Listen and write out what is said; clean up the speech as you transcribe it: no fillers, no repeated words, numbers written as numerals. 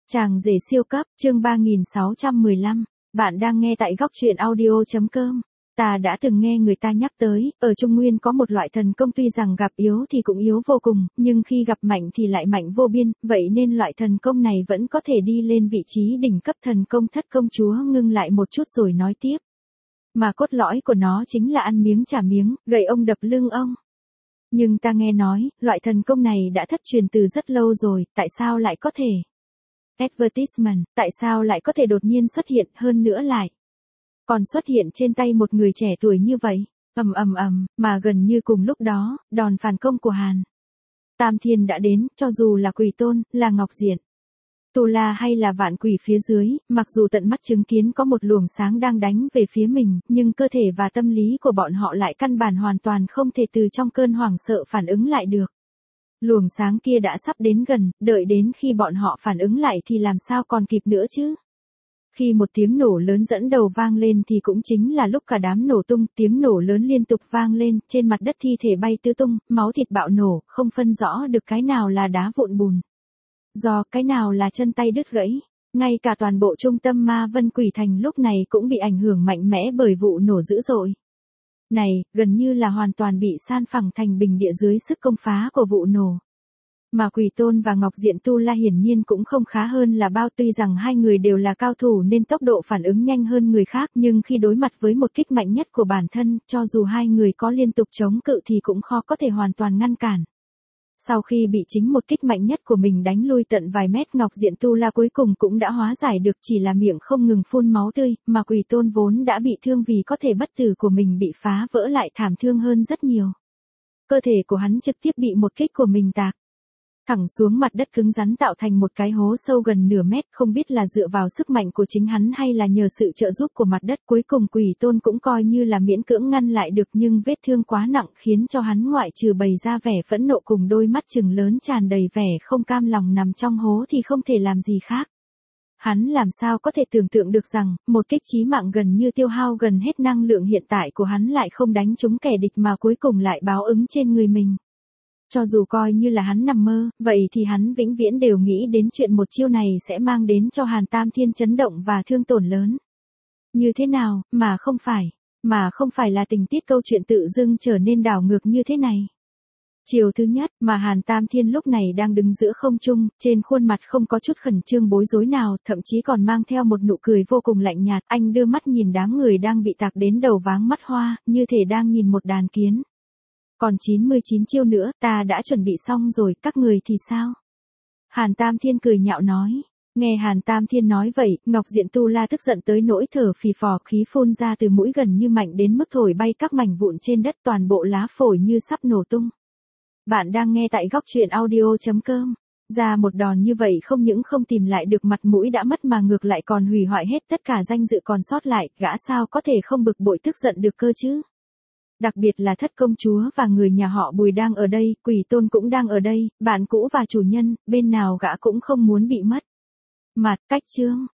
Chàng rể siêu cấp, chương 3615. Bạn đang nghe tại góc truyện audio.com. Ta đã từng nghe người ta nhắc tới, ở Trung Nguyên có một loại thần công tuy rằng gặp yếu thì cũng yếu vô cùng, nhưng khi gặp mạnh thì lại mạnh vô biên, vậy nên loại thần công này vẫn có thể đi lên vị trí đỉnh cấp thần công Thất Công Chúa. Ngưng lại một chút rồi nói tiếp. Mà cốt lõi của nó chính là ăn miếng trả miếng, gậy ông đập lưng ông. Nhưng ta nghe nói, loại thần công này đã thất truyền từ rất lâu rồi, tại sao lại có thể? Advertisement, tại sao lại có thể đột nhiên xuất hiện, hơn nữa lại còn xuất hiện trên tay một người trẻ tuổi như vậy? Mà gần như cùng lúc đó, đòn phản công của Hàn Tam Thiên đã đến, cho dù là Quỷ Tôn, là Ngọc Diện Tu La hay là Vạn Quỷ phía dưới, mặc dù tận mắt chứng kiến có một luồng sáng đang đánh về phía mình, nhưng cơ thể và tâm lý của bọn họ lại căn bản hoàn toàn không thể từ trong cơn hoảng sợ phản ứng lại được. Luồng sáng kia đã sắp đến gần, đợi đến khi bọn họ phản ứng lại thì làm sao còn kịp nữa chứ? Khi một tiếng nổ lớn dẫn đầu vang lên thì cũng chính là lúc cả đám nổ tung, tiếng nổ lớn liên tục vang lên, trên mặt đất thi thể bay tứ tung, máu thịt bạo nổ, không phân rõ được cái nào là đá vụn bùn, cái nào là chân tay đứt gãy. Ngay cả toàn bộ trung tâm Ma Vân Quỷ Thành lúc này cũng bị ảnh hưởng mạnh mẽ bởi vụ nổ dữ dội này, gần như là hoàn toàn bị san phẳng thành bình địa dưới sức công phá của vụ nổ. Mà Quỷ Tôn và Ngọc Diện Tu La hiển nhiên cũng không khá hơn là bao, tuy rằng hai người đều là cao thủ nên tốc độ phản ứng nhanh hơn người khác, nhưng khi đối mặt với một kích mạnh nhất của bản thân, cho dù hai người có liên tục chống cự thì cũng khó có thể hoàn toàn ngăn cản. Sau khi bị chính một kích mạnh nhất của mình đánh lui tận vài mét, Ngọc Diện Tu La cuối cùng cũng đã hóa giải được, chỉ là miệng không ngừng phun máu tươi, mà Quỷ Tôn vốn đã bị thương vì có thể bất tử của mình bị phá vỡ lại thảm thương hơn rất nhiều. Cơ thể của hắn trực tiếp bị một kích của mình tạc thẳng xuống mặt đất cứng rắn, tạo thành một cái hố sâu gần nửa mét, không biết là dựa vào sức mạnh của chính hắn hay là nhờ sự trợ giúp của mặt đất. Cuối cùng Quỷ Tôn cũng coi như là miễn cưỡng ngăn lại được, nhưng vết thương quá nặng khiến cho hắn ngoại trừ bày ra vẻ phẫn nộ cùng đôi mắt trừng lớn tràn đầy vẻ không cam lòng nằm trong hố thì không thể làm gì khác. Hắn làm sao có thể tưởng tượng được rằng, một kích chí mạng gần như tiêu hao gần hết năng lượng hiện tại của hắn lại không đánh trúng kẻ địch mà cuối cùng lại báo ứng trên người mình. Cho dù coi như là hắn nằm mơ, vậy thì hắn vĩnh viễn đều nghĩ đến chuyện một chiêu này sẽ mang đến cho Hàn Tam Thiên chấn động và thương tổn lớn. Như thế nào, mà không phải là tình tiết câu chuyện tự dưng trở nên đảo ngược như thế này. Chiều thứ nhất, mà Hàn Tam Thiên lúc này đang đứng giữa không trung, trên khuôn mặt không có chút khẩn trương bối rối nào, thậm chí còn mang theo một nụ cười vô cùng lạnh nhạt. Anh đưa mắt nhìn đám người đang bị tạc đến đầu váng mắt hoa, như thể đang nhìn một đàn kiến. Còn 99 chiêu nữa, ta đã chuẩn bị xong rồi, các người thì sao? Hàn Tam Thiên cười nhạo nói. Nghe Hàn Tam Thiên nói vậy, Ngọc Diện Tu La tức giận tới nỗi thở phì phò, khí phun ra từ mũi gần như mạnh đến mức thổi bay các mảnh vụn trên đất, toàn bộ lá phổi như sắp nổ tung. Bạn đang nghe tại góc truyện audio.com. Ra một đòn như vậy không những không tìm lại được mặt mũi đã mất mà ngược lại còn hủy hoại hết tất cả danh dự còn sót lại, gã sao có thể không bực bội tức giận được cơ chứ? Đặc biệt là Thất Công Chúa và người nhà họ Bùi đang ở đây, Quỷ Tôn cũng đang ở đây, bạn cũ và chủ nhân, bên nào gã cũng không muốn bị mất mặt. Cách chương